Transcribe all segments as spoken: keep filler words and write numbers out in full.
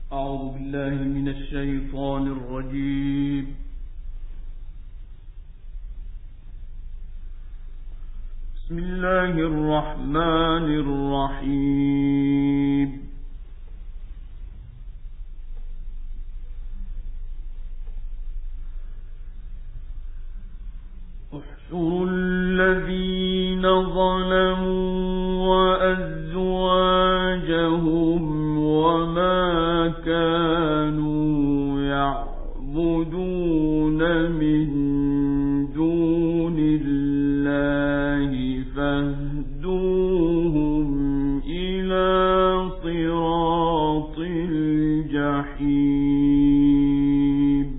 أعوذ بالله من الشيطان الرجيم. بسم الله الرحمن الرحيم. احشروا الذين ظلموا وأزواجهم وما كانوا يعبدون من دون الله فاهدوهم إلى صراط الجحيم.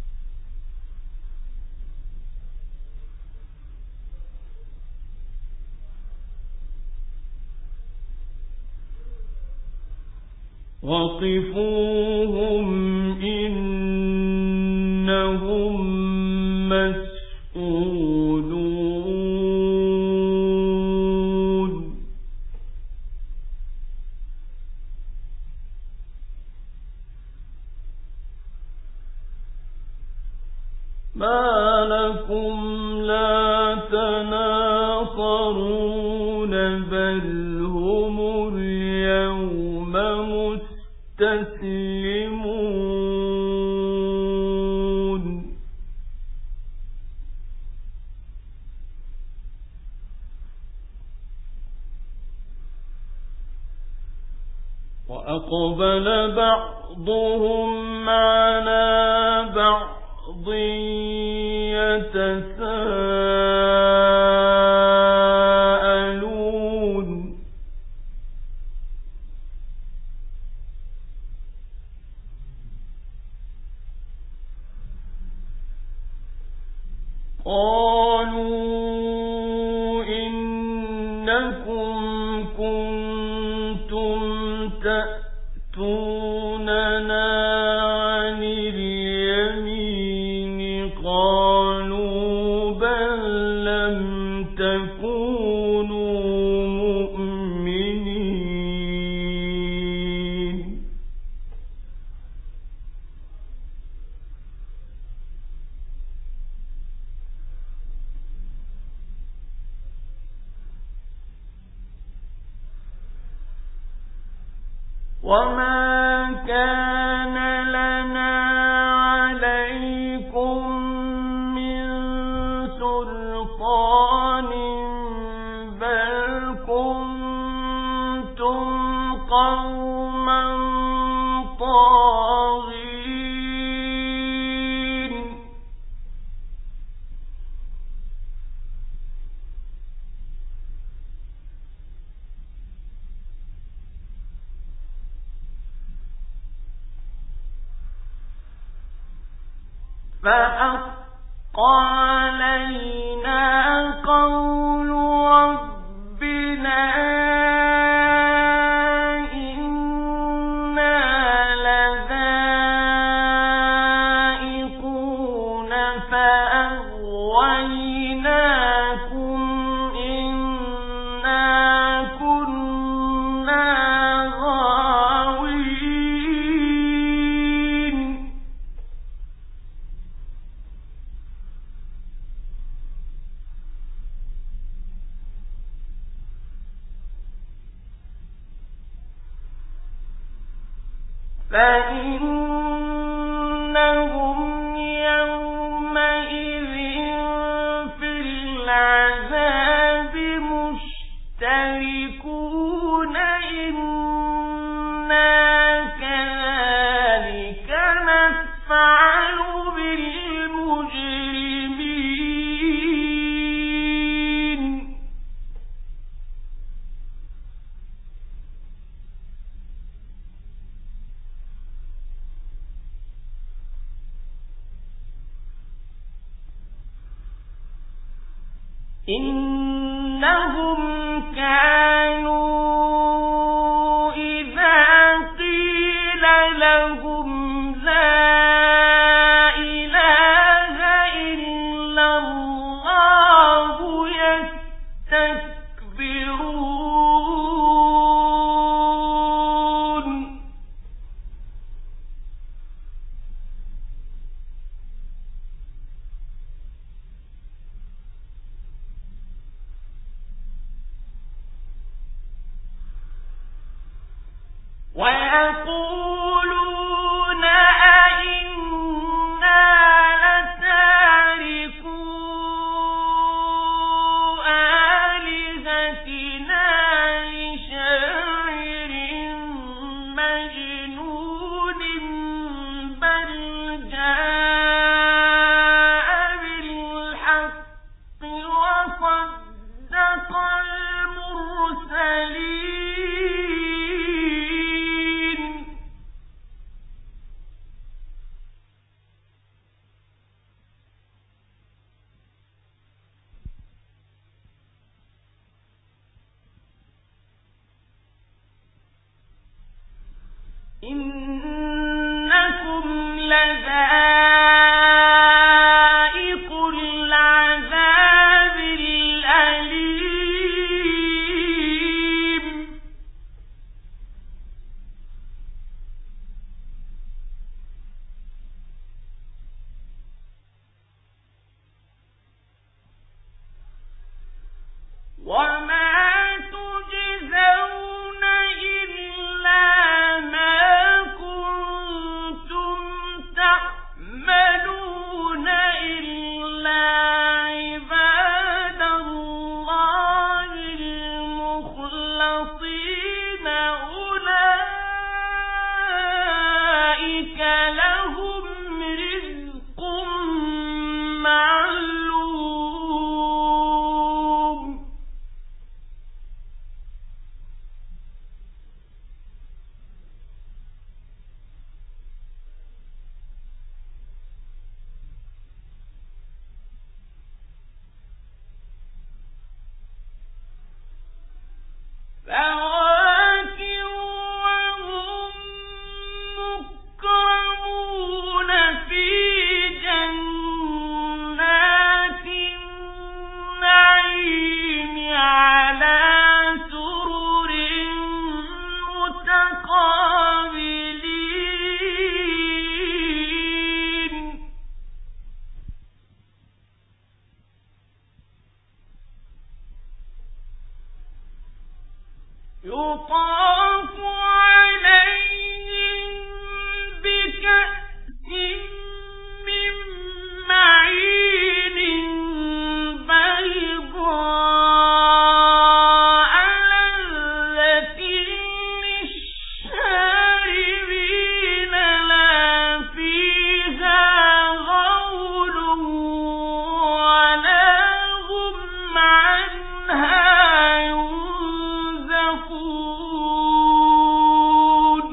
وقفوهم إنهم مسئولون. ما لكم لا تناصرون بل هم اليوم مستسلمون. وأقبل بعضهم على بعض يتساءلون. قالوا إنكم كنتم تأتوننا عن اليمين قالوا بل لم تكونوا مؤمنين. وما كان لنا عليكم من سلطان بل كنتم قوما طاغين. فحق علينا قول ربنا إنا لذائقون فأغويناكم إنا كنا غاوين. فإنهم يومئذ في العذاب مشتركون إنا كذلك نفعل بالمجرمين. إنهم كانوا إذا قيل لهم لا إله إلا الله يستكبرون. ويقولون أئنا لتاركو آلهتنا لشاعر مجنون بل جاء بالحق وصدق المرسلين إنكم لذائق العذاب الأليم وما تجزون إلا ما كنتم تعملون إلا عباد الله المخلصين أولئك لهم رزق معلوم فواكه وهم مكرمون في جنات النعيم على سرر متقابلين يطاف عليهم بكأس من معين بيضاء لذة للشاربين لا فيها غول ولا هم عنها ينزفون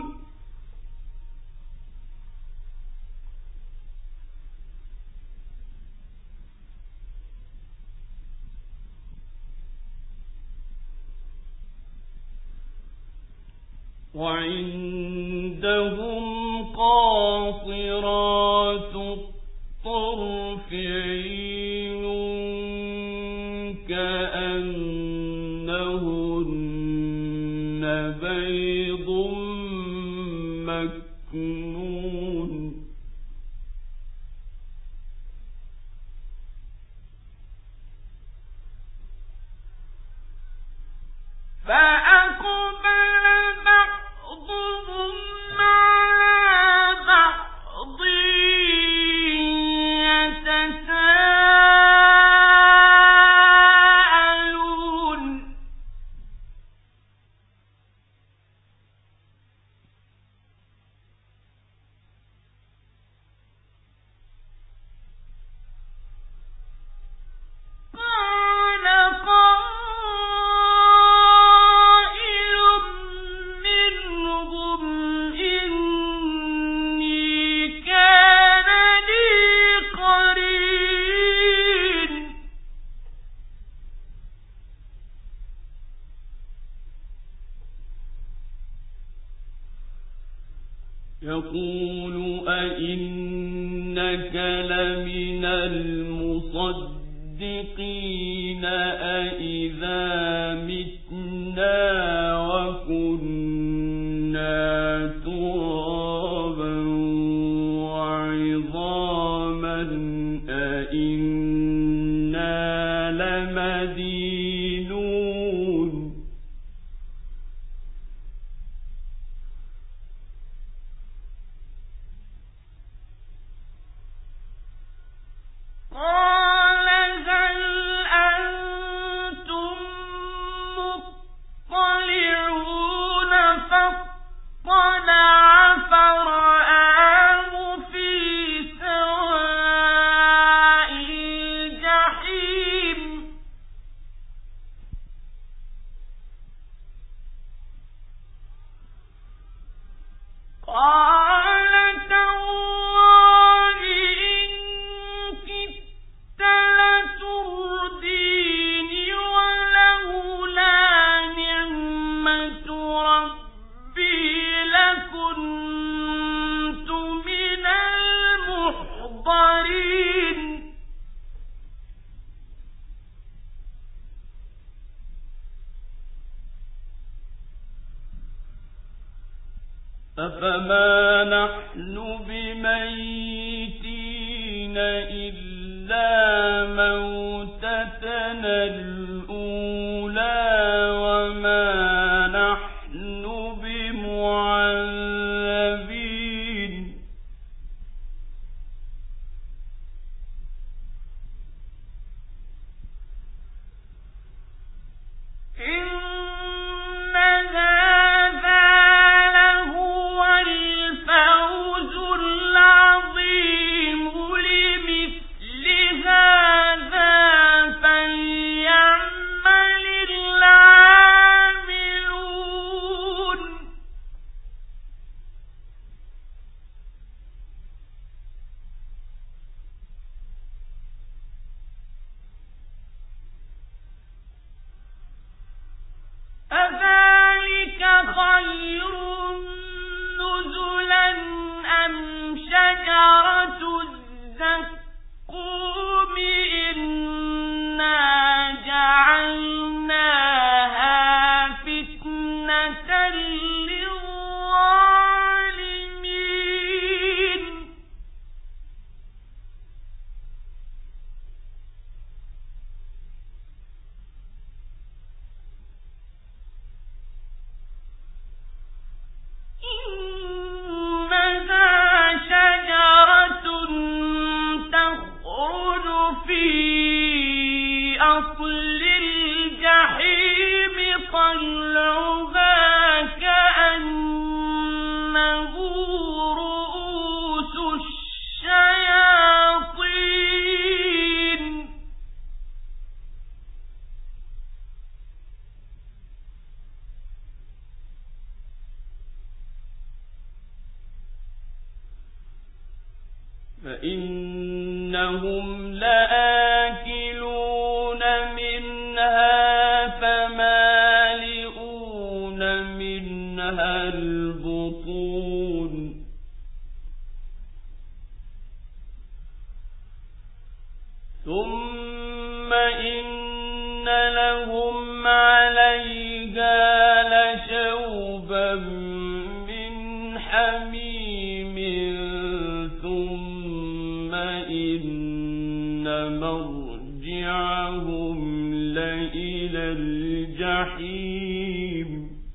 وعندهم قاصرات الطرف عين كأنهن بيض مكنون فأقبل بعضهم على بعض يتساءلون قال قائل منهم إني كان لي قرين يقول أئنك لمن المصدقين أئذا متنا وكنا ترابا وعظاما أئنا لمدينون أفما نحن بميتين إلا موتتنا الأولى وما نحن بمعذبين إن هذا أذلك خير نزلا أم شجرة الزقوم إنا جعلناها فتنة للظالمين إنها شجرة تخرج في أصل الجحيم طلعها كأنه رؤوس الشياطين فإنهم لآكلون منها فمالئون منها البطون ثم إن لهم عليها لشوبا من حميم ثم إن مرجعهم لإلى الجحيم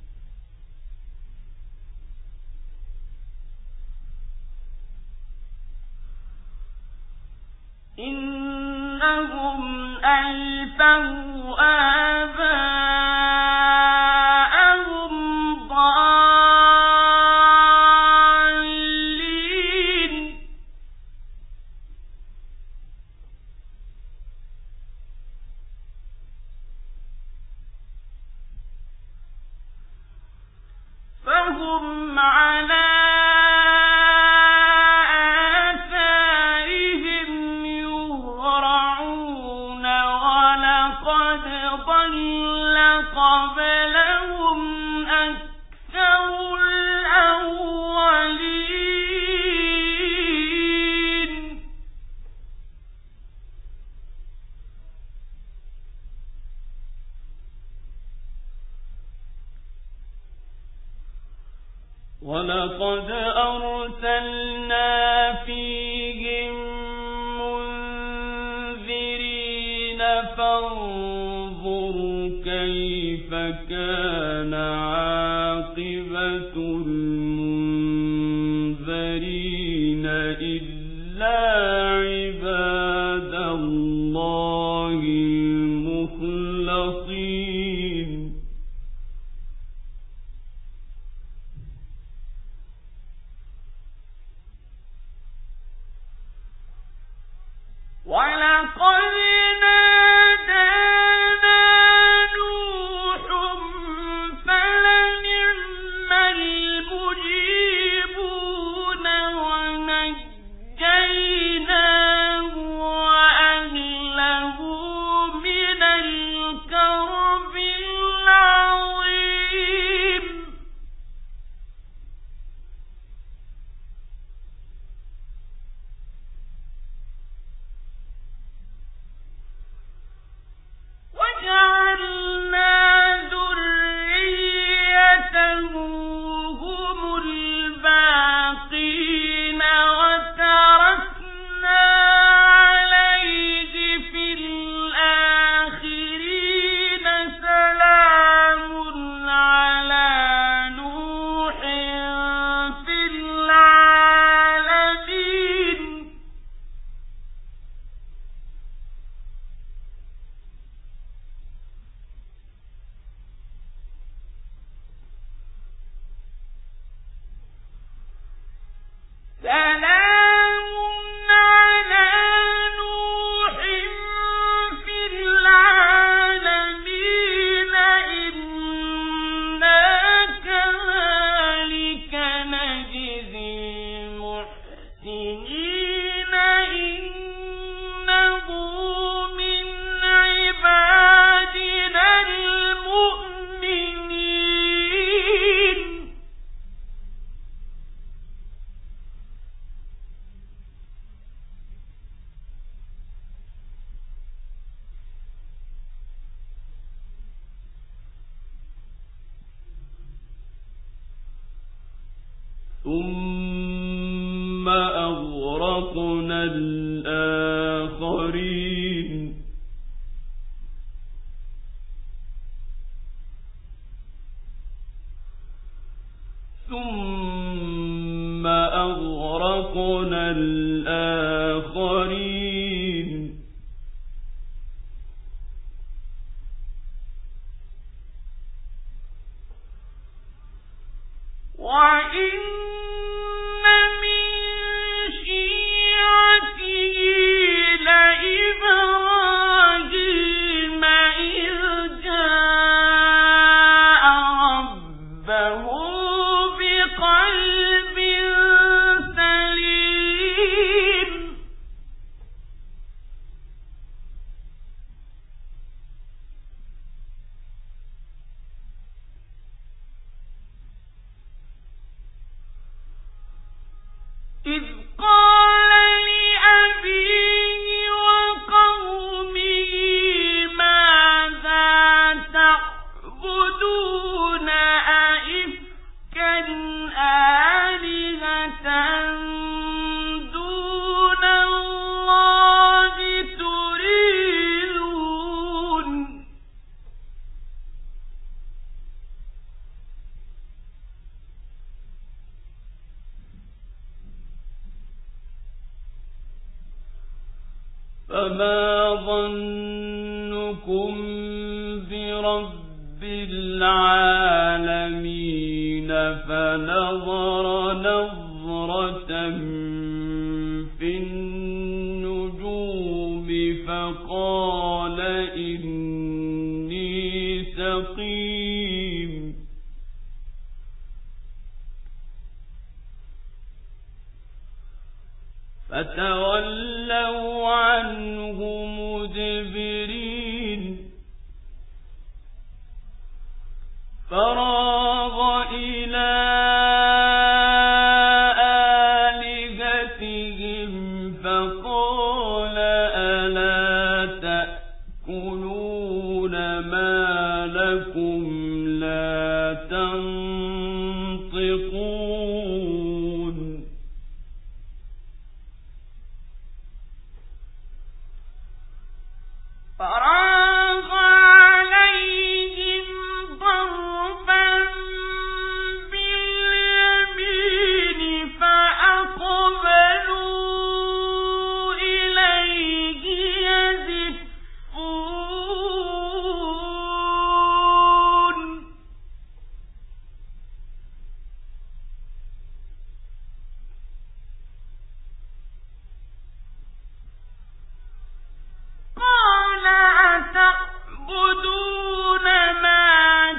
إنهم ألفوا آباءهم ضالين فهم على قبلهم أكثر الأولين ولقد أرسلنا فيهم منذرين فانظروا كيف كان عاقبة المنذرين إلا عباد الله المخلصين ولقد نادانا نوح فلنعم المجيبون ثم أغرقنا الآخرين ثم أغرقنا الآخرين وإن إذ قال لأبيه وقومه ماذا تعبدون أئفكا آلهة دون الله تريدون فما ظنكم برب العالمين فنظر نظرة في النجوم فقال إني سقيم فتولوا عنه مدبرين فراغ إلى آلهتهم فقال ألا تأكلون ما لكم لا تنطقون فراغ عليهم ضربا باليمين فأقبلوا إليه يزفون قال أتعبدون ما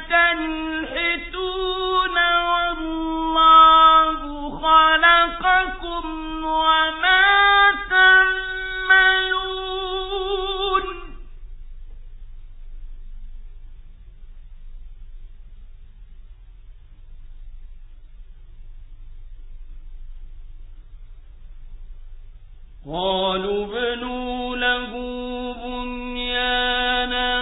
تنحتون والله خلقكم وما تعملون قالوا ابنوا له بنيانا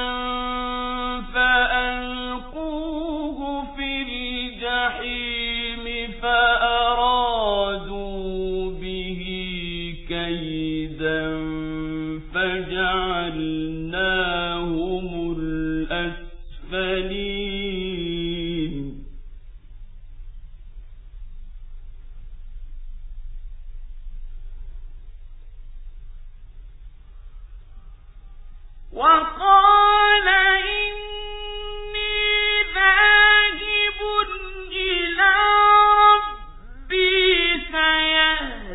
فألقوه في الجحيم فأرادوا به كيدا فجعلناهم الأسفلين وقال إني ذاهب إلى ربي سيهدين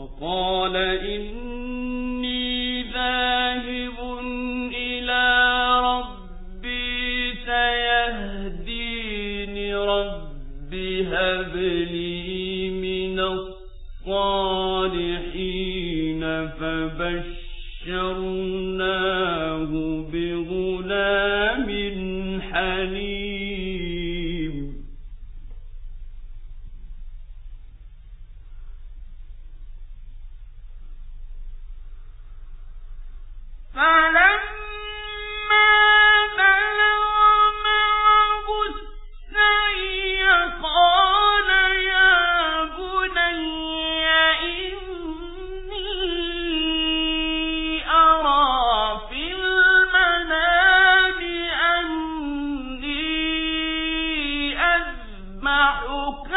فقال إني ذاهب إلى ربي سيهدين رب هب لي من الصالحين فبشرناه بغلام حليم فلما بلغ معه السعي قال يا بني إني أرى في المنام أني أذبحك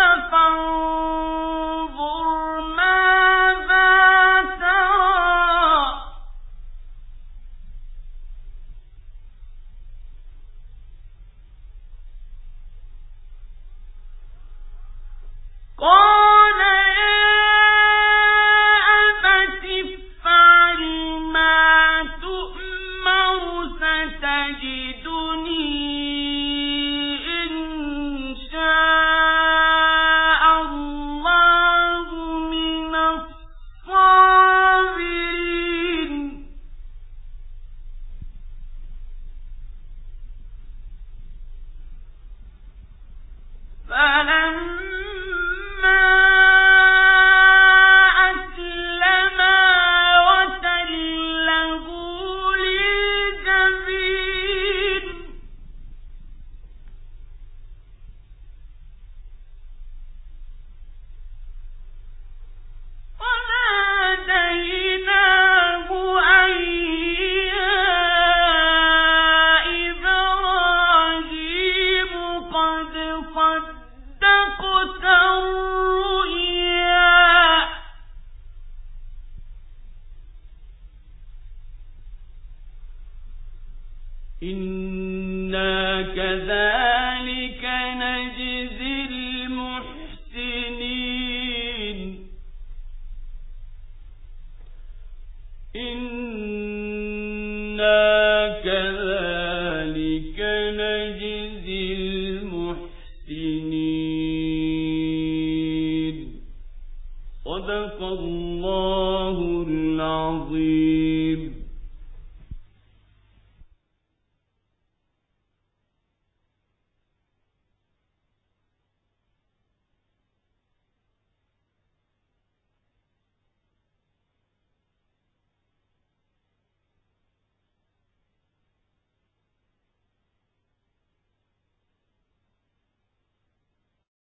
فانظر ماذا ترى قال يا أبت افعل ما تؤمر ستجدني إن شاء الله من الصابرين فلما أسلما وتله للجبين وناديناه أن يا إبراهيم قد صدقت الرؤيا إنا كذلك نجزي المحسنين إنا كذلك نجزي المحسنين صدق الله العظيم.